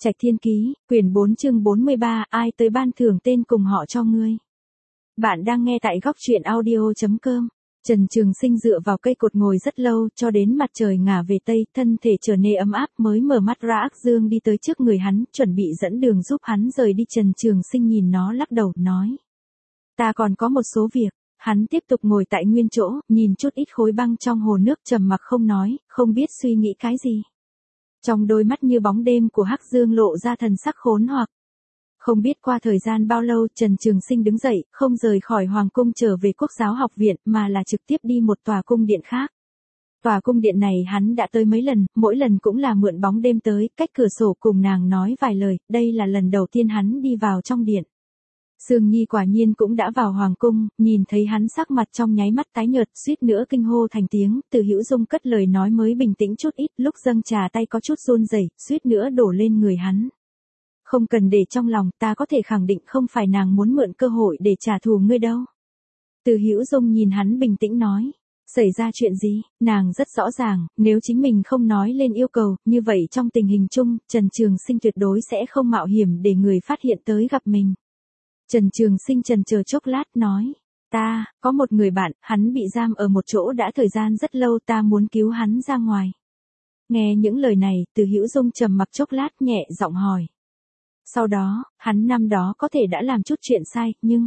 Trạch Thiên Ký, quyển 4 chương 43, ai tới ban thưởng tên cùng họ cho ngươi. Bạn đang nghe tại góc truyện audio.com. Trần Trường Sinh dựa vào cây cột ngồi rất lâu, cho đến mặt trời ngả về tây, thân thể trở nên ấm áp mới mở mắt ra. Ác Dương đi tới trước người hắn, chuẩn bị dẫn đường giúp hắn rời đi. Trần Trường Sinh nhìn nó lắc đầu, nói. Ta còn có một số việc. Hắn tiếp tục ngồi tại nguyên chỗ, nhìn chút ít khối băng trong hồ nước, trầm mặc không nói, không biết suy nghĩ cái gì. Trong đôi mắt như bóng đêm của Hắc Dương lộ ra thần sắc khốn hoặc. Không biết qua thời gian bao lâu, Trần Trường Sinh đứng dậy, không rời khỏi Hoàng Cung trở về Quốc giáo học viện, mà là trực tiếp đi một tòa cung điện khác. Tòa cung điện này hắn đã tới mấy lần, mỗi lần cũng là mượn bóng đêm tới, cách cửa sổ cùng nàng nói vài lời, đây là lần đầu tiên hắn đi vào trong điện. Sương Nhi quả nhiên cũng đã vào Hoàng Cung, nhìn thấy hắn sắc mặt trong nháy mắt tái nhợt, suýt nữa kinh hô thành tiếng. Từ Hữu Dung cất lời nói mới bình tĩnh chút ít, lúc dâng trà tay có chút run rẩy, suýt nữa đổ lên người hắn. Không cần để trong lòng, ta có thể khẳng định không phải nàng muốn mượn cơ hội để trả thù ngươi đâu. Từ Hữu Dung nhìn hắn bình tĩnh nói. Xảy ra chuyện gì, nàng rất rõ ràng, nếu chính mình không nói lên yêu cầu, như vậy trong tình hình chung, Trần Trường Sinh tuyệt đối sẽ không mạo hiểm để người phát hiện tới gặp mình. Trần Trường Sinh chần chờ chốc lát nói, ta, có một người bạn, hắn bị giam ở một chỗ đã thời gian rất lâu, ta muốn cứu hắn ra ngoài. Nghe những lời này, Từ Hữu Dung trầm mặc chốc lát nhẹ giọng hỏi. Sau đó, hắn năm đó có thể đã làm chút chuyện sai, nhưng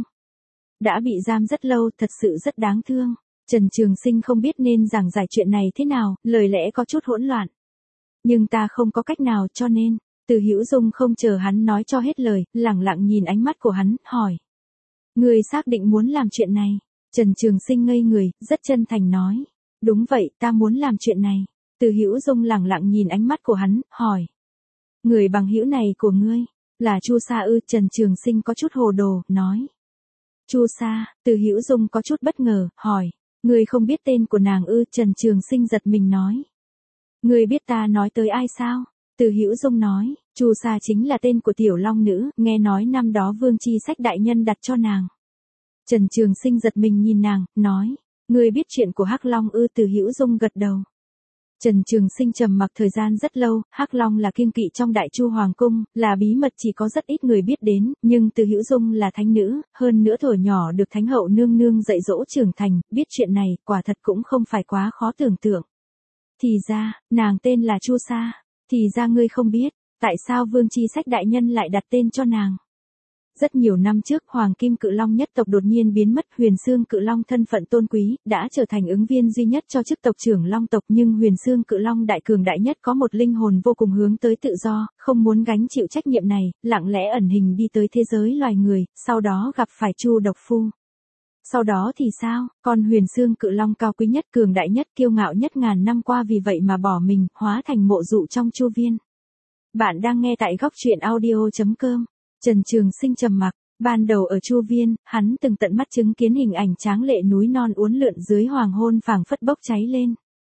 đã bị giam rất lâu, thật sự rất đáng thương. Trần Trường Sinh không biết nên giảng giải chuyện này thế nào, lời lẽ có chút hỗn loạn. Nhưng ta không có cách nào cho nên. Từ Hữu Dung không chờ hắn nói cho hết lời, lẳng lặng nhìn ánh mắt của hắn, hỏi. Ngươi xác định muốn làm chuyện này? Trần Trường Sinh ngây người, rất chân thành nói. Đúng vậy, ta muốn làm chuyện này. Từ Hữu Dung lẳng lặng nhìn ánh mắt của hắn, hỏi. Người bằng hữu này của ngươi, là Chu Sa ư? Trần Trường Sinh có chút hồ đồ, nói. Chu Sa, Từ Hữu Dung có chút bất ngờ, hỏi. Ngươi không biết tên của nàng ư? Trần Trường Sinh giật mình nói. Ngươi biết ta nói tới ai sao? Từ Hữu Dung nói, Chu Sa chính là tên của tiểu long nữ, nghe nói năm đó Vương Chi Sách đại nhân đặt cho nàng. Trần Trường Sinh giật mình nhìn nàng, nói, ngươi biết chuyện của Hắc Long ư? Từ Hữu Dung gật đầu. Trần Trường Sinh trầm mặc thời gian rất lâu, Hắc Long là kiêng kỵ trong Đại Chu Hoàng Cung, là bí mật chỉ có rất ít người biết đến, nhưng Từ Hữu Dung là thánh nữ, hơn nữa thuở nhỏ được Thánh hậu nương nương dạy dỗ trưởng thành, biết chuyện này, quả thật cũng không phải quá khó tưởng tượng. Thì ra, nàng tên là Chu Sa. Thì ra ngươi không biết, tại sao Vương Chi Sách đại nhân lại đặt tên cho nàng. Rất nhiều năm trước, Hoàng Kim Cự Long nhất tộc đột nhiên biến mất, Huyền Xương Cự Long thân phận tôn quý, đã trở thành ứng viên duy nhất cho chức tộc trưởng Long tộc, nhưng Huyền Xương Cự Long đại cường đại nhất có một linh hồn vô cùng hướng tới tự do, không muốn gánh chịu trách nhiệm này, lặng lẽ ẩn hình đi tới thế giới loài người, sau đó gặp phải Chu Độc Phu. Sau đó thì sao, con Huyền Xương Cự Long cao quý nhất, cường đại nhất, kiêu ngạo nhất ngàn năm qua vì vậy mà bỏ mình, hóa thành mộ dụ trong Chu Viên. Bạn đang nghe tại góc truyện audio.com. Trần Trường Sinh trầm mặc, ban đầu ở Chu Viên, hắn từng tận mắt chứng kiến hình ảnh tráng lệ núi non uốn lượn dưới hoàng hôn phảng phất bốc cháy lên.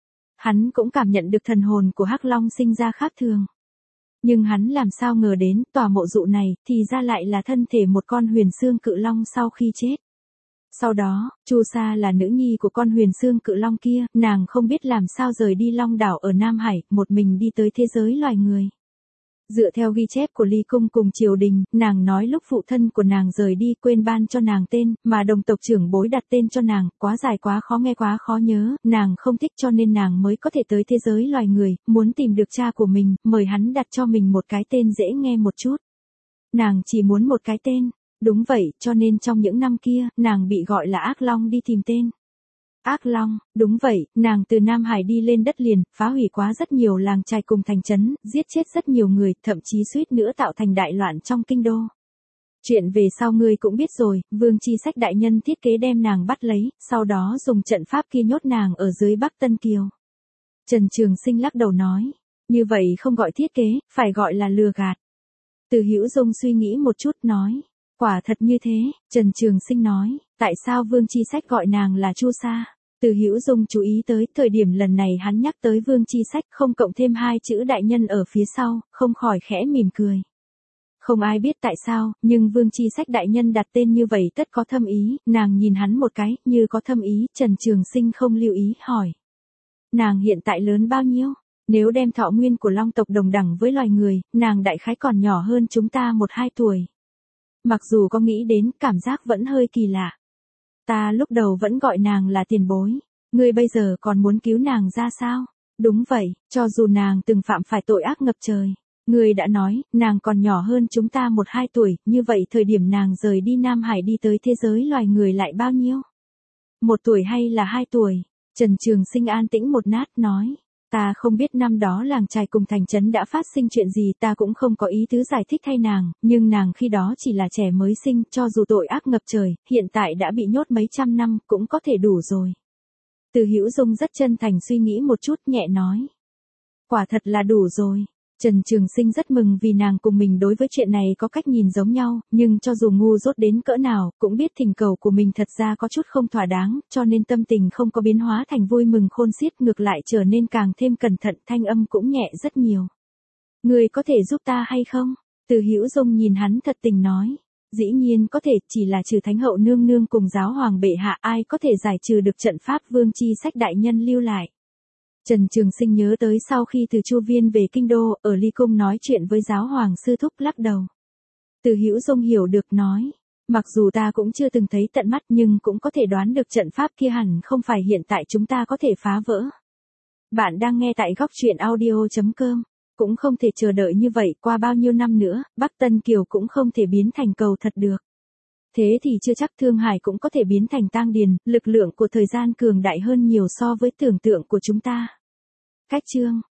Hắn cũng cảm nhận được thần hồn của Hắc Long sinh ra khác thường. Nhưng hắn làm sao ngờ đến, tòa mộ dụ này, thì ra lại là thân thể một con Huyền Xương Cự Long sau khi chết. Sau đó, Chu Sa là nữ nhi của con Huyền Xương Cự Long kia, nàng không biết làm sao rời đi Long đảo ở Nam Hải, một mình đi tới thế giới loài người. Dựa theo ghi chép của Ly Cung cùng triều đình, nàng nói lúc phụ thân của nàng rời đi quên ban cho nàng tên, mà đồng tộc trưởng bối đặt tên cho nàng, quá dài quá khó nghe quá khó nhớ, nàng không thích cho nên nàng mới có thể tới thế giới loài người, muốn tìm được cha của mình, mời hắn đặt cho mình một cái tên dễ nghe một chút. Nàng chỉ muốn một cái tên. Đúng vậy, cho nên trong những năm kia, nàng bị gọi là Ác Long đi tìm tên. Ác Long, đúng vậy, nàng từ Nam Hải đi lên đất liền, phá hủy quá rất nhiều làng trài cùng thành trấn, giết chết rất nhiều người, thậm chí suýt nữa tạo thành đại loạn trong kinh đô. Chuyện về sau ngươi cũng biết rồi, Vương Chi Sách đại nhân thiết kế đem nàng bắt lấy, sau đó dùng trận pháp kia nhốt nàng ở dưới Bắc Tân Kiều. Trần Trường Sinh lắc đầu nói, như vậy không gọi thiết kế, phải gọi là lừa gạt. Từ Hữu Dung suy nghĩ một chút nói. Quả thật như thế, Trần Trường Sinh nói, tại sao Vương Chi Sách gọi nàng là Chu Sa? Từ Hữu Dung chú ý tới, thời điểm lần này hắn nhắc tới Vương Chi Sách không cộng thêm hai chữ đại nhân ở phía sau, không khỏi khẽ mỉm cười. Không ai biết tại sao, nhưng Vương Chi Sách đại nhân đặt tên như vậy tất có thâm ý, nàng nhìn hắn một cái, như có thâm ý, Trần Trường Sinh không lưu ý, hỏi. Nàng hiện tại lớn bao nhiêu? Nếu đem thọ nguyên của long tộc đồng đẳng với loài người, nàng đại khái còn nhỏ hơn chúng ta 1-2 tuổi. Mặc dù có nghĩ đến, cảm giác vẫn hơi kỳ lạ. Ta lúc đầu vẫn gọi nàng là tiền bối. Ngươi bây giờ còn muốn cứu nàng ra sao? Đúng vậy, cho dù nàng từng phạm phải tội ác ngập trời. Ngươi đã nói, nàng còn nhỏ hơn chúng ta 1-2 tuổi, như vậy thời điểm nàng rời đi Nam Hải đi tới thế giới loài người lại bao nhiêu? 1 tuổi hay là 2 tuổi? Trần Trường Sinh an tĩnh một nát nói. Ta không biết năm đó làng trài cùng thành trấn đã phát sinh chuyện gì, ta cũng không có ý tứ giải thích thay nàng, nhưng nàng khi đó chỉ là trẻ mới sinh, cho dù tội ác ngập trời, hiện tại đã bị nhốt mấy trăm năm, cũng có thể đủ rồi. Từ Hữu Dung rất chân thành suy nghĩ một chút, nhẹ nói. Quả thật là đủ rồi. Trần Trường Sinh rất mừng vì nàng cùng mình đối với chuyện này có cách nhìn giống nhau, nhưng cho dù ngu dốt đến cỡ nào, cũng biết thỉnh cầu của mình thật ra có chút không thỏa đáng, cho nên tâm tình không có biến hóa thành vui mừng khôn xiết, ngược lại trở nên càng thêm cẩn thận, thanh âm cũng nhẹ rất nhiều. Ngươi có thể giúp ta hay không? Từ Hữu Dung nhìn hắn thật tình nói. Dĩ nhiên có thể, chỉ là trừ Thánh hậu nương nương cùng giáo hoàng bệ hạ, ai có thể giải trừ được trận pháp vương chi sách đại nhân lưu lại. Trần Trường Sinh nhớ tới sau khi từ Chu Viên về kinh đô, ở Ly Cung nói chuyện với giáo hoàng sư thúc, lắc đầu. Từ Hữu Dung hiểu được nói, mặc dù ta cũng chưa từng thấy tận mắt nhưng cũng có thể đoán được trận pháp kia hẳn không phải hiện tại chúng ta có thể phá vỡ. Bạn đang nghe tại góc truyện audio.com, cũng không thể chờ đợi như vậy, qua bao nhiêu năm nữa, Bắc Tân Kiều cũng không thể biến thành cầu thật được. Thế thì chưa chắc Thương Hải cũng có thể biến thành tang điền, lực lượng của thời gian cường đại hơn nhiều so với tưởng tượng của chúng ta. Cách chương